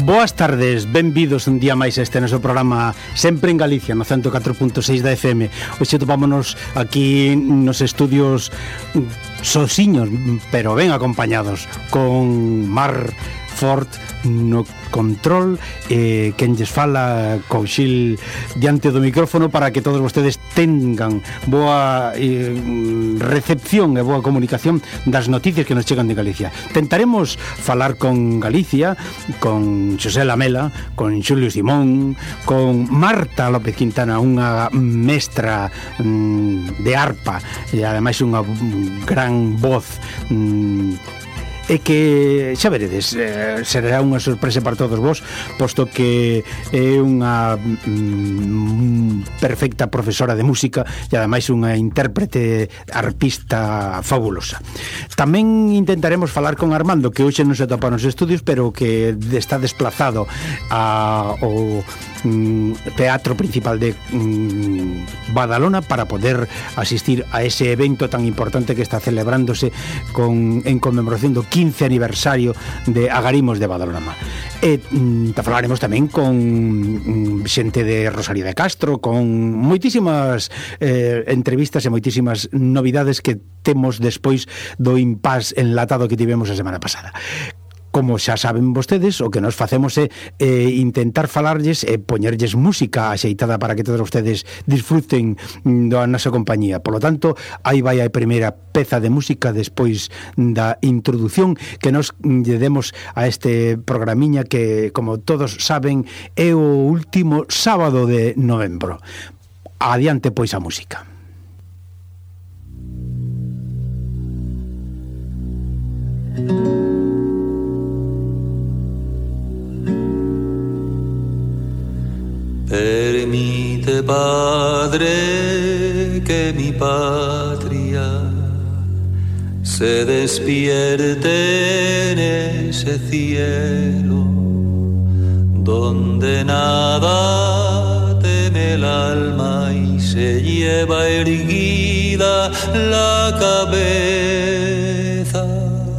Boas tardes, benvidos un día máis a este noso programa Sempre en Galicia, no 104.6 da FM. Hoxe topámonos aquí nos estudios sosiños, pero ben acompañados, con Mar Fort no control, quen lles fala Couchil diante do micrófono, para que todos vostedes tengan boa recepción e boa comunicación das noticias que nos chegan de Galicia. Tentaremos falar con Galicia, con Xosé Lamela, con Xulio Simón, con Marta López Quintana, unha mestra de arpa e ademais unha gran voz, e que xa veredes, será unha sorpresa para todos vos, posto que é unha perfecta profesora de música e ademais unha intérprete arpista fabulosa. Tamén intentaremos falar con Armando, que hoxe non se atopa nos estudios, pero que está desplazado ao teatro principal de Badalona para poder asistir a ese evento tan importante que está celebrándose en conmemoración do 15 aniversario de Agarimos de Badalona. E falaremos tamén con xente de Rosalía de Castro, con moitísimas entrevistas e moitísimas novidades que temos despois do impás enlatado que tivemos a semana pasada. Como xa saben vostedes, o que nos facemos é intentar falarlles e poñerlles música axeitada para que todos vostedes disfruten da nosa compañía. Por lo tanto, aí vai a primeira peza de música despois da introdución que nos lle demos a este programiña que, como todos saben, é o último sábado de novembro. Adiante, pois, a música. Permite, Padre, que mi patria se despierte en ese cielo donde nada teme el alma y se lleva erguida la cabeza,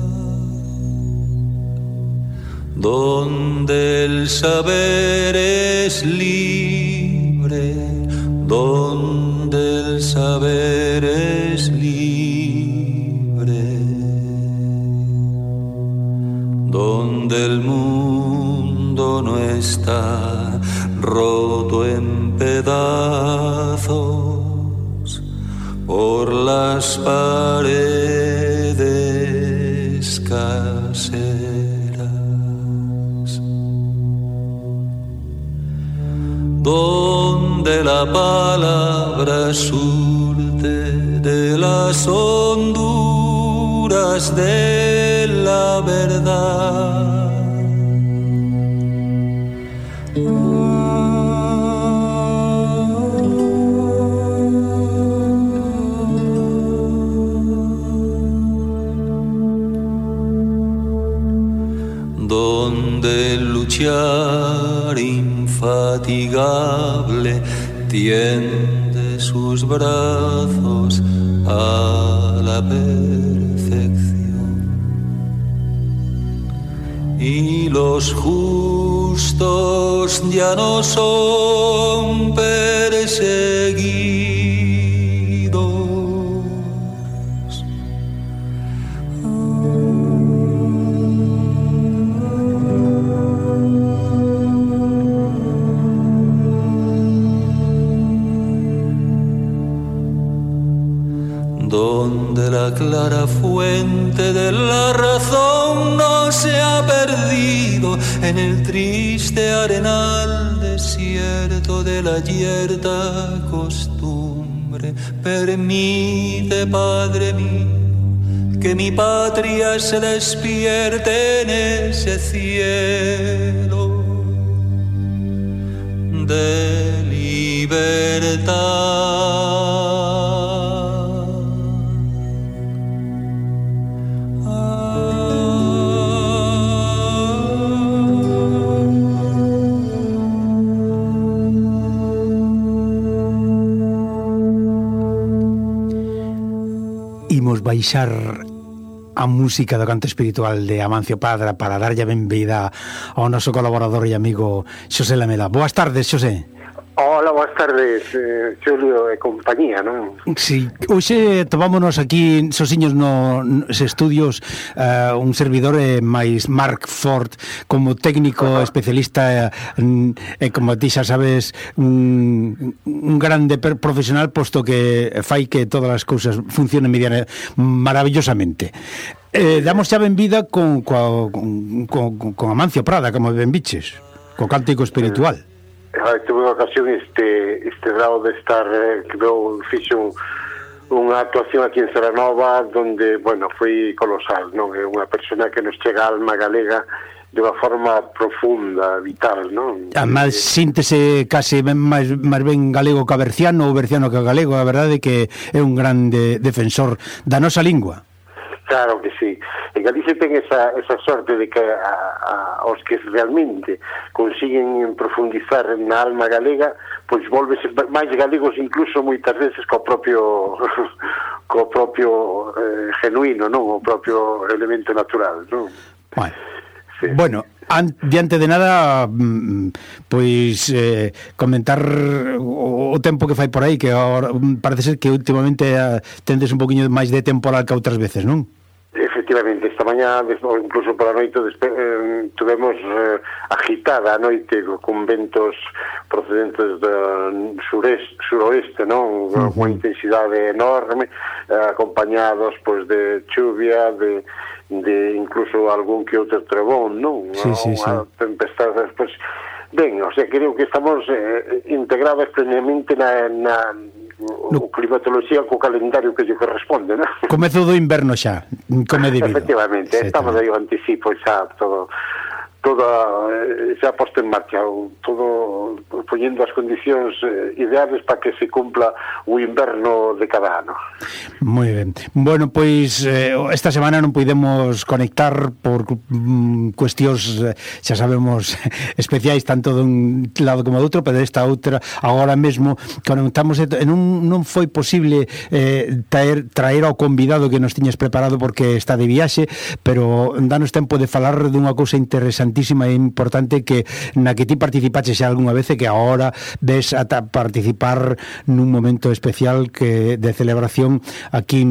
donde el saber es libre, donde el saber es libre, donde el mundo no está roto en pedazos por las paredes caseras, donde la palabra surte de las honduras de la verdad. Donde luchar infatigable tiende sus brazos a la perfección y los justos ya no son perseguidos. Donde la clara fuente de la razón no se ha perdido en el triste arenal desierto de la yerta costumbre. Permite, Padre mío, que mi patria se despierte en ese cielo de libertad. Imos baixar a música do canto espiritual de Amancio Prada para darlle a benvida ao noso colaborador e amigo Xosé Lamela. Boas tardes, Xosé. Hola, boas tardes, Xulio e compañía, non? Sí, hoxe tomámonos aquí sosiños nos estudios un servidor máis Marc Ford como técnico especialista e como ti xa sabes un grande profesional posto que fai que todas as cousas funcionen maravillosamente. Damos xa benvida con Amancio Prada, como ben biches, co cántico espiritual. Tuve unha ocasión este grado de estar que fixo unha actuación aquí en Ceranova donde, bueno, foi colosal, non? É unha persona que nos chega a alma galega de unha forma profunda, vital, non? Además, síntese case máis ben galego que berciano ou berciano que galego. A verdade é que é un grande defensor da nosa lingua. Claro que sí. En Galicia ten esa sorte de que os que realmente consiguen profundizar na alma galega, pois volvese máis galegos incluso moitas veces co propio genuíno, non? O propio elemento natural, non? Bueno, sí. Bueno, diante de nada, pois comentar o tempo que fai por aí, que ahora parece ser que últimamente tendes un poquinho máis de temporal que outras veces, non? Efectivamente, esta mañá, incluso por a noite, tuvemos agitada a noite con ventos procedentes do suroeste, non? Con intensidade enorme, acompañados pois de chuvia, de incluso algún que outro trebón, non? Sí. Tempestades, pois ben, o sea, creo que estamos integrados plenamente na climatología co calendario que lle corresponde, non? Comezo do inverno xa, como é debido. Efectivamente, estamos aí o anticipo xa todo xa posto en marcha, todo poñendo as condicións ideales para que se cumpla o inverno de cada ano. Moi ben. Bueno, pois esta semana non podemos conectar por cuestións, xa sabemos, especiais tanto dun lado como do outro, pero esta outra agora mesmo conectamos e non foi posible traer ao convidado que nos tiñes preparado porque está de viaxe, pero danos tempo de falar dunha cousa interesantísima e importante que na que ti participaches xa algunha vez e que agora ves a participar nun momento especial que de celebración aquí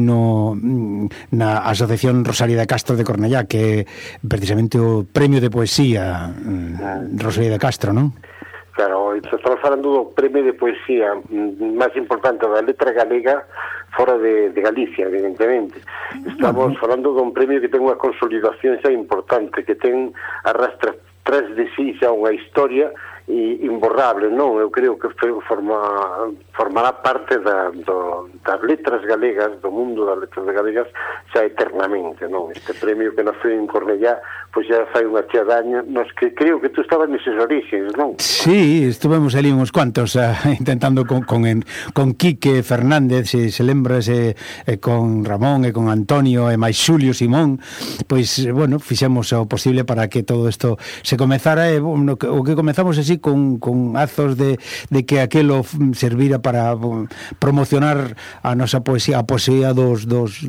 na Asociación Rosalía de Castro de Cornellá, que é precisamente o premio de poesía Rosalía de Castro, non? Claro, estamos falando do premio de poesía máis importante da letra galega fora de Galicia, evidentemente. Estamos falando dun premio que ten unha consolidación xa importante, que arrastra tras de sí xa unha historia imborrable, non? Eu creo que formará parte das letras galegas, do mundo das letras galegas xa eternamente, non? Este premio que nos foi en Cornellá, pois xa fai unha chea de años, nos que creo que tú estabas neses orixes, non? Sí, estuvemos ali uns cuantos intentando con Quique Fernández, se lembras, con Ramón e con Antonio e máis Xulio Simón, pois, bueno, fixemos o posible para que todo isto se comezara, o que comezamos así con azos de que aquelo servira para promocionar a nosa poesía, a poesía dos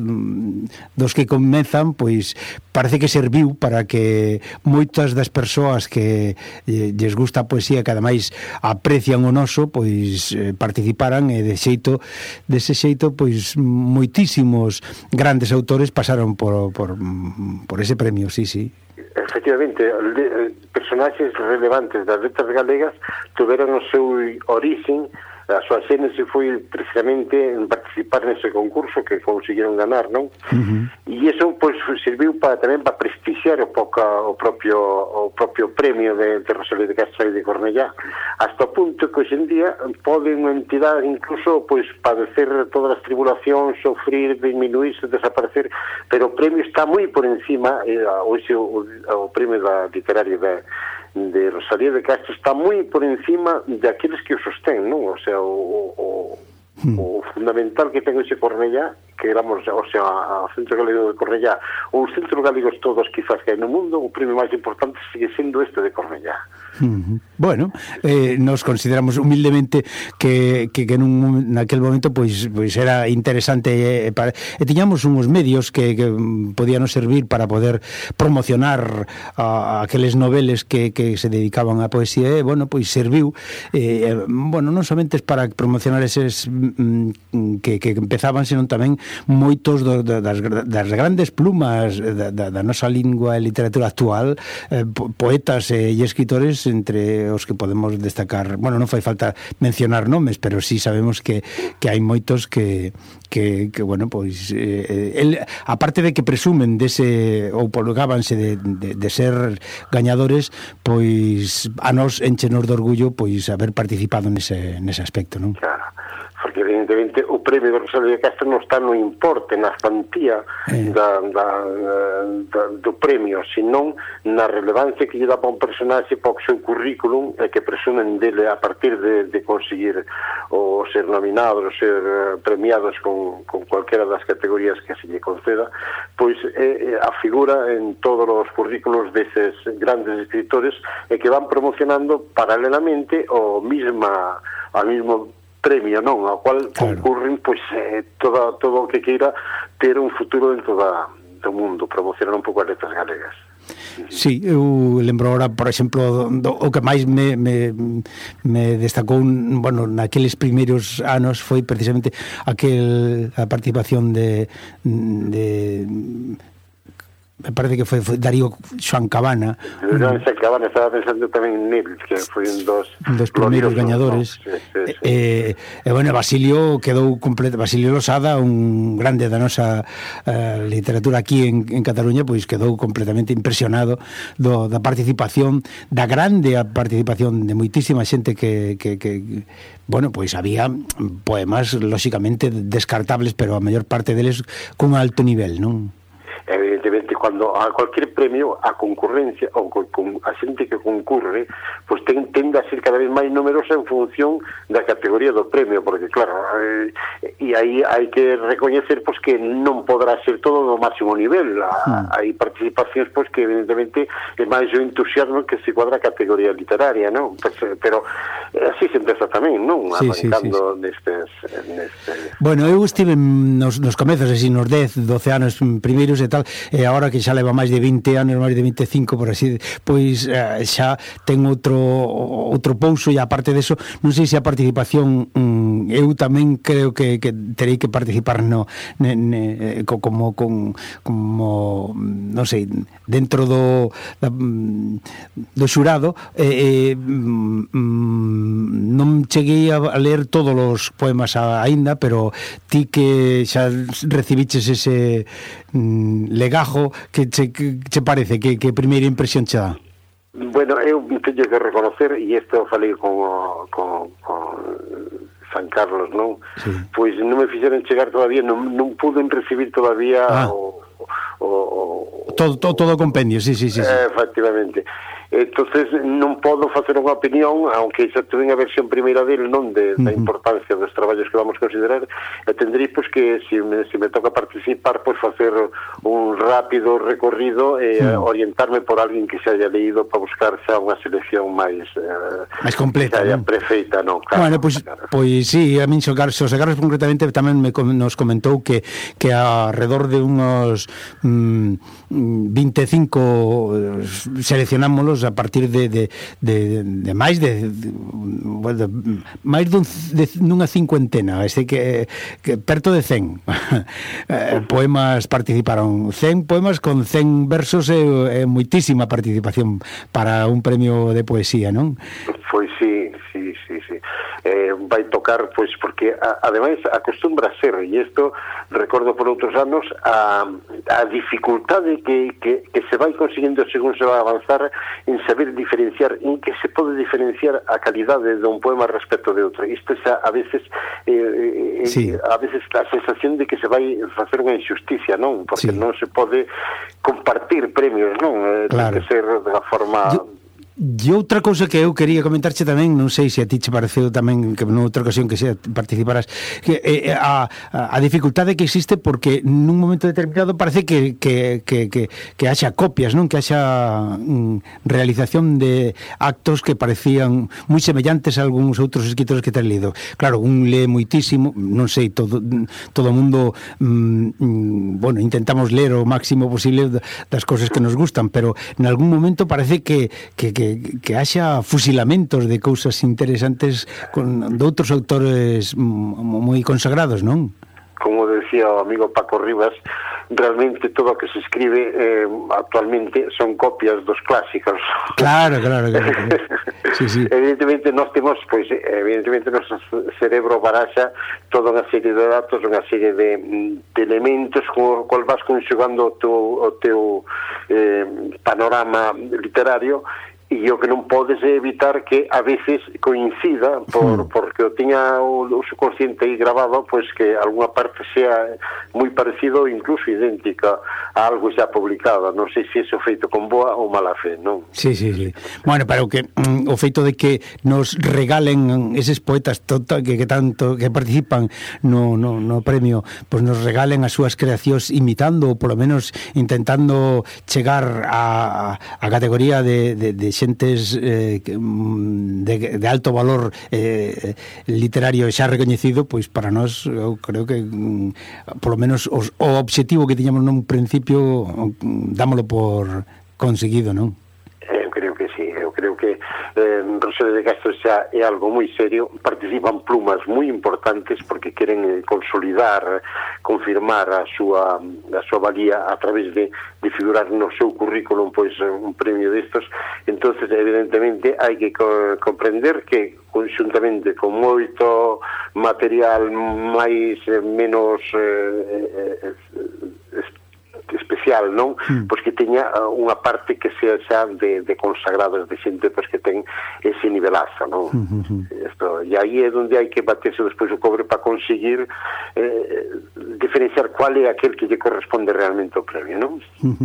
que comezan, pois parece que serviu para que moitas das persoas que lles gusta a poesía, que ademais aprecian o noso, pois participaran e dese xeito pois moitísimos grandes autores pasaron por ese premio, sí. Efectivamente, personaxes relevantes das letras galegas tuveron o seu orixen, a súa xénese foi precisamente en participar nese concurso que conseguiron ganar, non? E iso pois serviu tamén para prestixiar o propio premio de Rosalía de Castro e de Cornellá, hasta o punto que hoxe en día pode unha entidade incluso pois padecer todas as tribulacións, sofrir, disminuirse, desaparecer, pero o premio está moi por encima, hoxe o premio literario de Rosalía de Castro está moi por encima de aqueles que o sostén, non? O sea, o fundamental que ten ese Cornellá, queramos, o sea, ao Centro Galego de Cornellá, ou os centros galegos todos quizás que hai no mundo, o premio máis importante sigue sendo este de Cornellá. Bueno, nos consideramos humildemente que naquel momento pois era interesante e tiñamos uns medios que podían servir para poder promocionar a aqueles noveles que se dedicaban á poesía, e, bueno, pois serviu, bueno, non somente para promocionar eses que empezaban, senón tamén moitos das grandes plumas da nosa lingua e literatura actual, poetas e escritores, entre os que podemos destacar, bueno, non fai falta mencionar nomes, pero sí sabemos que hai moitos que bueno, pois aparte de que presumen dese, ou polgábanse de ser gañadores, pois a nos enchenos de orgullo pois haber participado nese aspecto, non? Claro, porque evidentemente o premio do Rosalía de Castro non está no importe, na cuantía do premio, senón na relevancia que lle dá para un personaxe, para o seu currículum, e que presumen dele a partir de conseguir o ser nominados, ou ser premiados con cualquiera das categorías que se lle conceda, pois a figura en todos os currículos deses grandes escritores e que van promocionando paralelamente ao mismo premio, non, ao cual concurren pois todo o que queira ter un futuro dentro do mundo, promocionar un pouco as letras galegas. Sí, eu lembro ahora, por exemplo, o que máis me destacou, bueno, naqueles primeiros anos foi precisamente a participación de me parece que foi Darío Xoan Cabana. Xoan Cabana, estaba pensando tamén nel, que foi un dos primeiros gañadores. E bueno, Basilio quedou completo, Basilio Losada, un grande da nosa literatura aquí en Cataluña, pois quedou completamente impresionado da participación, da grande participación de moitísima xente que bueno, pois había poemas lóxicamente descartables, pero a maior parte deles cun alto nivel, non? Evidentemente, cando a cualquier premio a concurrencia ou a xente que concurre, pois tende a ser cada vez máis numerosa en función da categoría do premio, porque claro, e aí hai que recoñecer pois que non podrá ser todo do máximo nivel. Hai participacións pois que evidentemente é máis o entusiasmo que se cuadra a categoría literaria, non? Pero así se empeza tamén, non? Arrancando nestes... Bueno, eu estive nos comezos, así, nos 10, 12 anos primeiros e tal, e agora que xa leva máis de 20 anos, máis de 25, por así, pois xa ten outro pouso, e aparte deso, non sei se a participación, eu tamén creo que terei que participar como non sei, dentro do xurado. Non cheguei a ler todos os poemas aínda, pero ti que xa recibiches ese legajo, que che parece, que primeira impresión che dá? Bueno, eu teño que reconocer, e isto falei con San Carlos, non? Sí. Pois non me fixeron chegar todavía, non puden recibir todavía todo compendio, sí. Efectivamente. Entonces non podo facer unha opinión, aunque xa tuve a versión primeira dele, non da importancia dos traballos que vamos considerar, e tendrei pois que se me toca participar, pois facer un rápido recorrido e orientarme por alguén que se haya leído para buscar xa unha selección máis completa, que haya prefeita, non? Claro, bueno, pois sí, a min Xosé Carlos concretamente tamén nos comentou que alrededor de unos 25 seleccionámoslos a partir de máis nunha cincuentena, que perto de 100 poemas participaron, 100 poemas con 100 versos, e moitísima participación para un premio de poesía, non? Pois sí. Vai tocar, pois, porque ademais acostumbra a ser, e isto recordo por outros anos, a dificultade que se vai conseguindo según se vai avanzar en saber diferenciar, en que se pode diferenciar a calidade dun poema respecto de outro. Isto xa a veces a sensación de que se vai facer unha injusticia, non? Porque non se pode compartir premios, non? Claro. Ten que ser da forma... E outra cousa que eu quería comentarche tamén, non sei se a ti che pareceu tamén que noutra ocasión que se participaras, que a dificultade que existe porque nun momento determinado parece que haxa copias, non? Que haxa realización de actos que parecían moi semellantes a algúns outros escritores que te han lido. Claro, un lee moitísimo, non sei, todo o mundo bueno, intentamos ler o máximo posible das cousas que nos gustan, pero en algún momento parece que haxa fusilamentos de cousas interesantes de outros autores moi consagrados, non? Como decía o amigo Paco Rivas, realmente todo o que se escribe actualmente son copias dos clásicos. Claro. Sí. Evidentemente nós temos, pois, evidentemente noso cerebro baraxa toda unha serie de datos, unha serie de elementos co cual vas conxugando o teu panorama literario, e o que non podes evitar que a veces coincida porque o tiña o subconsciente aí grabado, pois que algunha parte sea moi parecido ou incluso idéntica a algo xa publicado. Non sei se iso feito con boa ou mala fe, non? Sí. Bueno, pero que o feito de que nos regalen eses poetas que tanto que participan no premio, pois nos regalen as súas creacións imitando ou polo menos intentando chegar a categoría de xentes de alto valor literario xa recoñecido, pois para nós eu creo que polo menos o obxectivo que tiñamos nun principio dámolo por conseguido, non? Eu creo que sí, eu creo que Rosalía de Castro xa é algo moi serio, participan plumas moi importantes porque queren consolidar, confirmar a súa valía a través de figurar no seu currículum pois un premio destos. Entonces evidentemente hai que comprender que conxuntamente con moito material menos especial, non? Pois que teña unha parte que sea xa de consagrados, de xente pois que ten ese nivelazo, non? E aí é onde hai que baterse despois o cobre para conseguir diferenciar cuál é aquel que lle corresponde realmente ao premio, non?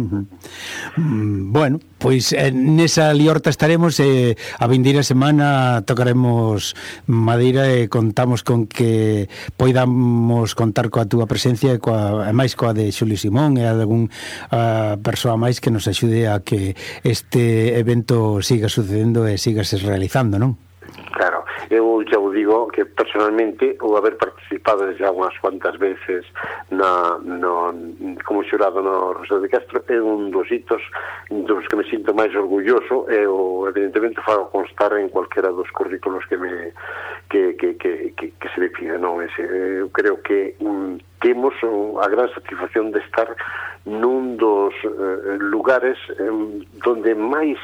Bueno, pois nesa liorta estaremos a vindeira semana tocaremos madeira e contamos con que poidamos contar coa túa presencia e máis coa de Xulio Simón e algún persoa máis que nos axude a que este evento siga sucedendo e sigase realizando, non? Claro, eu xa o digo que personalmente o haber participado xa unhas cuantas veces como xurado no Rosalía de Castro é un dos hitos dos que me sinto máis orgulloso e evidentemente fago constar en cualquera dos currículos que se me pide, non? Eu creo que temos a gran satisfacción de estar nun dos lugares donde máis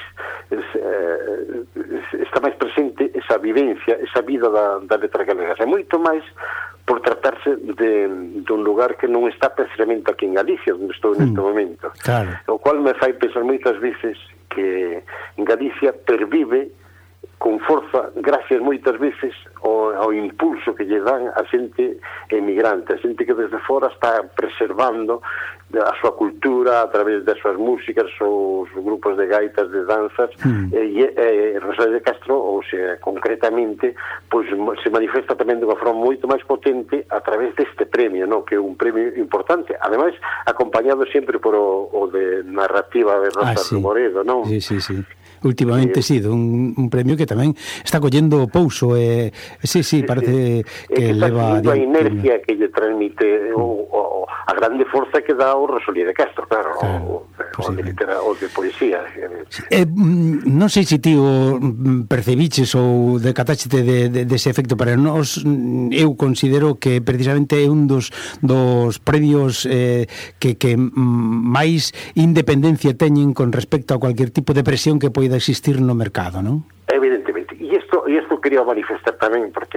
está máis presente esa vivencia, esa vida da letra galega. É moito máis por tratarse dun lugar que non está precisamente aquí en Galicia, onde estou neste momento. Claro. O cual me fai pensar moitas veces que en Galicia pervive con forza, gracias moitas veces ao impulso que lle dan a xente emigrante, a xente que desde fora está preservando a súa cultura a través das súas músicas, os grupos de gaitas, de danzas, e Rosalía de Castro, ou sea, concretamente, pois se manifesta tamén de unha forma moito máis potente a través deste premio, no? Que é un premio importante, ademais acompañado sempre por o de narrativa de Rosa Moredo, non? Sí. Últimamente sí, un premio que tamén está collendo pouso parece que leva a inercia que lle transmite a grande forza que dá o Rosalía de Castro, claro. O de poesía. Non sei se ti o percebiches ou decataste dese efecto, para nós eu considero que precisamente é un dos premios que máis independencia teñen con respecto a cualquier tipo de presión que poida existir no mercado, non? Evidentemente, e isto quería manifestar tamén porque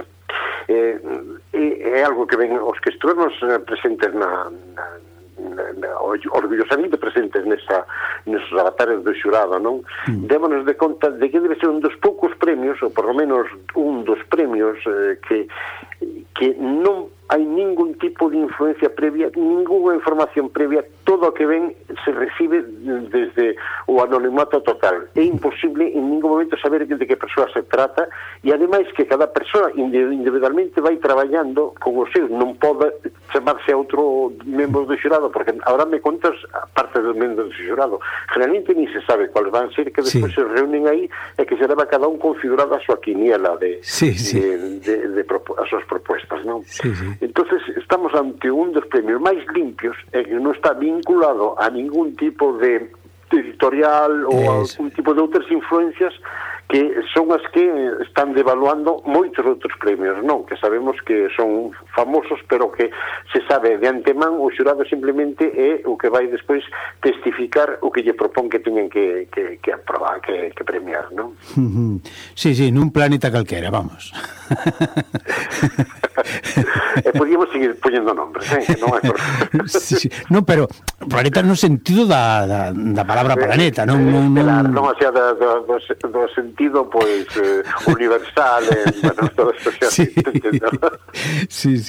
é algo que ven os que estuvemos presentes orgullosamente presentes nesos avatares do xurado, non? Démonos de conta de que debe ser un dos poucos premios, ou por lo menos un dos premios que non hai ningún tipo de influencia previa, ninguna información previa, todo o que ven se recibe desde o anonimato total. É imposible en ningún momento saber de que persoa se trata, e ademais que cada persoa individualmente vai traballando con o seu, non pode chamarse a outro membro do xurado, porque ahora me contas a parte dos membros do xurado, generalmente ni se sabe cuáles van ser, que despois se reúnen aí e que se leva cada un configurado a súa quiniela de as súas propuestas, non? Entonces estamos ante un dos premios máis limpios e que non está vinculado a ningún tipo de editorial ou a algún tipo de outras influencias que son as que están devaluando moitos outros premios, non? Que sabemos que son famosos, pero que se sabe de antemán, o xurado simplemente é o que vai despois testificar o que lle propón que teñen que aprobar, que premiar, non? Sí, nun planeta calquera, vamos. E podíamos seguir poñendo nombres, non é por... Non, pero planeta no sentido da palabra planeta, non? Non, o sea, do sentido, pois, universal, bueno, todo isto xa entendo. Sí.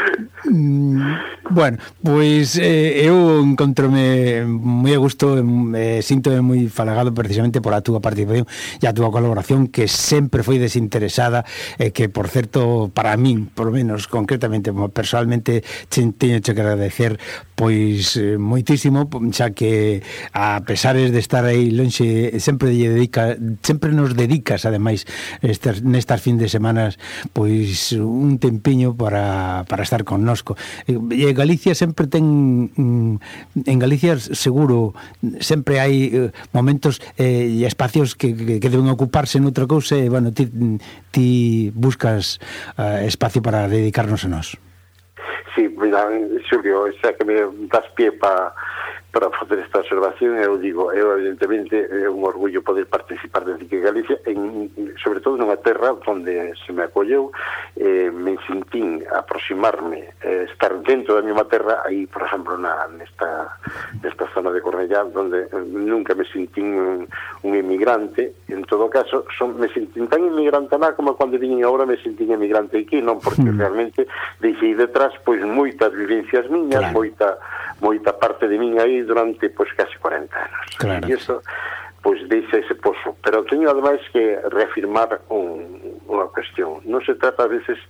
Bueno, pois eu encontrome moi a gusto, síntome moi falagado precisamente por a túa participación e a túa colaboración, que sempre foi desinteresada, que, por certo, para min, por lo menos, concretamente, personalmente, teño que agradecer, pois, moitísimo, xa que, a pesares de estar aí lonxe, sempre nos dedicas, ademais, nestas fin de semanas, pois, un tempiño para estar connosco. E Galicia sempre ten, en Galicia seguro sempre hai momentos e espacios que deben ocuparse noutra cousa, e, bueno, ti buscas espacio para dedicarnos a nós. Sí, mira, Xulio, xa que me das pie para facer esta observación, eu digo, evidentemente é un orgullo poder participar desde que Galicia, sobre todo nunha terra onde se me acolleu, me sentín aproximarme, estar dentro da mesma terra, aí, por exemplo, nesta zona de Cornellá, onde nunca me sentín un emigrante. En todo caso, me sentín tan emigrante lá como cando vin agora me sentín emigrante aquí, non? Porque realmente deixei detrás pois moitas vivencias miñas, moita parte de min aí durante pois casi 40 anos. Claro. E iso pois deixa ese pozo. Pero teño ademais que reafirmar unha cuestión. Non se trata a veces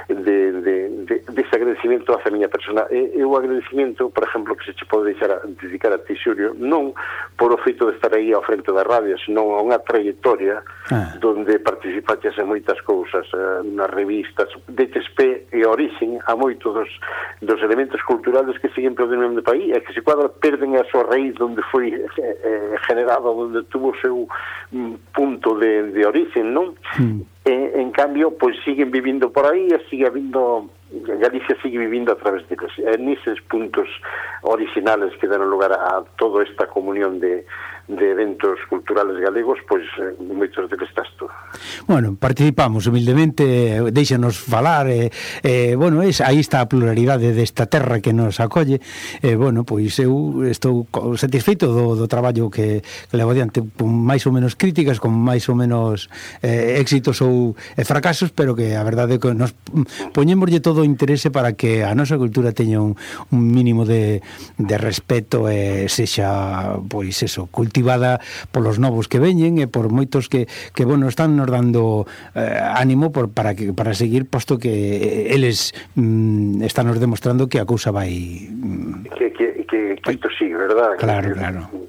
dese agradecimiento hacia a miña persona. É o agradecimiento, por exemplo, que se che pode dedicar a ti, Xulio, non por o feito de estar aí ao frente da radio, senón a unha trayectoria donde participaches en moitas cousas, nas revistas, deches pé e orixen a moitos dos elementos culturales que siguen perdendo no país e que se cuadra perden a súa raíz onde foi generado, onde tuvo o seu punto de origen, non? En cambio, pois siguen vivindo por aí e sigue habindo, Galicia sigue vivindo a través deles. Neses puntos originales que dan lugar a toda esta comunión de eventos culturales galegos, pois moitos deles estás tú. Bueno, participamos humildemente, déixanos falar, bueno, aí está a pluralidade desta terra que nos acolle, bueno, pois eu estou satisfeito do traballo que levo adiante, con máis ou menos críticas, con máis ou menos éxitos ou fracasos, pero que a verdade é que nos poñémoslle todo o interese para que a nosa cultura teña un mínimo de respeto e sexa, pois eso, cultivada polos novos que veñen e por moitos que bueno, están nos dando ánimo para seguir, posto que eles están nos demostrando que a cousa vai que isto sigue, verdad? Claro.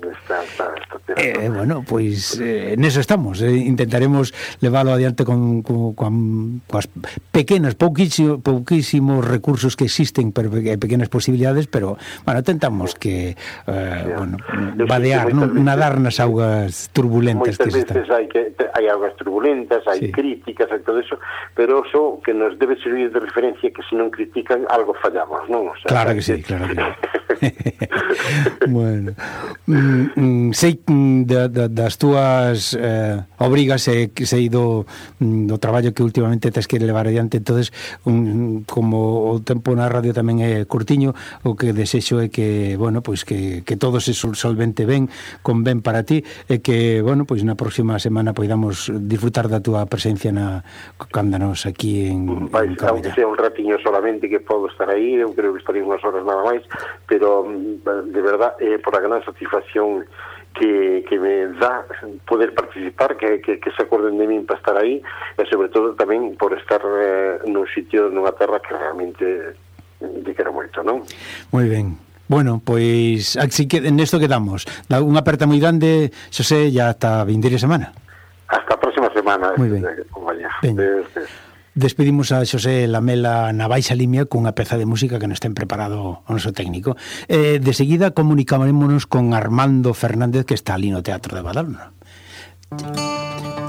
Bueno, pois neso estamos, intentaremos leválo adiante con coas pequenas, pouquísimos recursos que existen, pequenas posibilidades, pero, bueno, tentamos que vadear, nadar nas augas turbulentas que se están. Moitas veces hai augas turbulentas, hai críticas e todo eso, pero eso que nos debe servir de referencia, que se non critican algo fallamos, non? O sea, claro que sí. Bueno, sei das túas obrigas e sei do traballo que últimamente tes que levar adiante, entonces como o tempo na radio tamén é curtiño, o que desexo é que, bueno, pois que todo se solvente ben, con ben para ti, e que, bueno, pois na próxima semana poidamos disfrutar da túa presencia cándanos aquí en Cabella. Aunque sea un ratiño solamente que podo estar aí, eu creo que estarei unhas horas nada máis, pero de verdad por a gran satisfacción que me dá poder participar, que se acorden de min para estar aí, e sobre todo tamén por estar nun sitio, nunha terra que realmente te quero moito, non? Moi ben. Bueno, pois así que nesto quedamos. Unha aperta moi grande, Xosé, ya ata a vindeira semana. Hasta a próxima semana. Moi ben. Despedimos a Xosé Lamela na baixa limia cunha peza de música que nos ten preparado o noso técnico. De seguida comunicámonos con Armando Fernández, que está ali no Teatro de Badalona.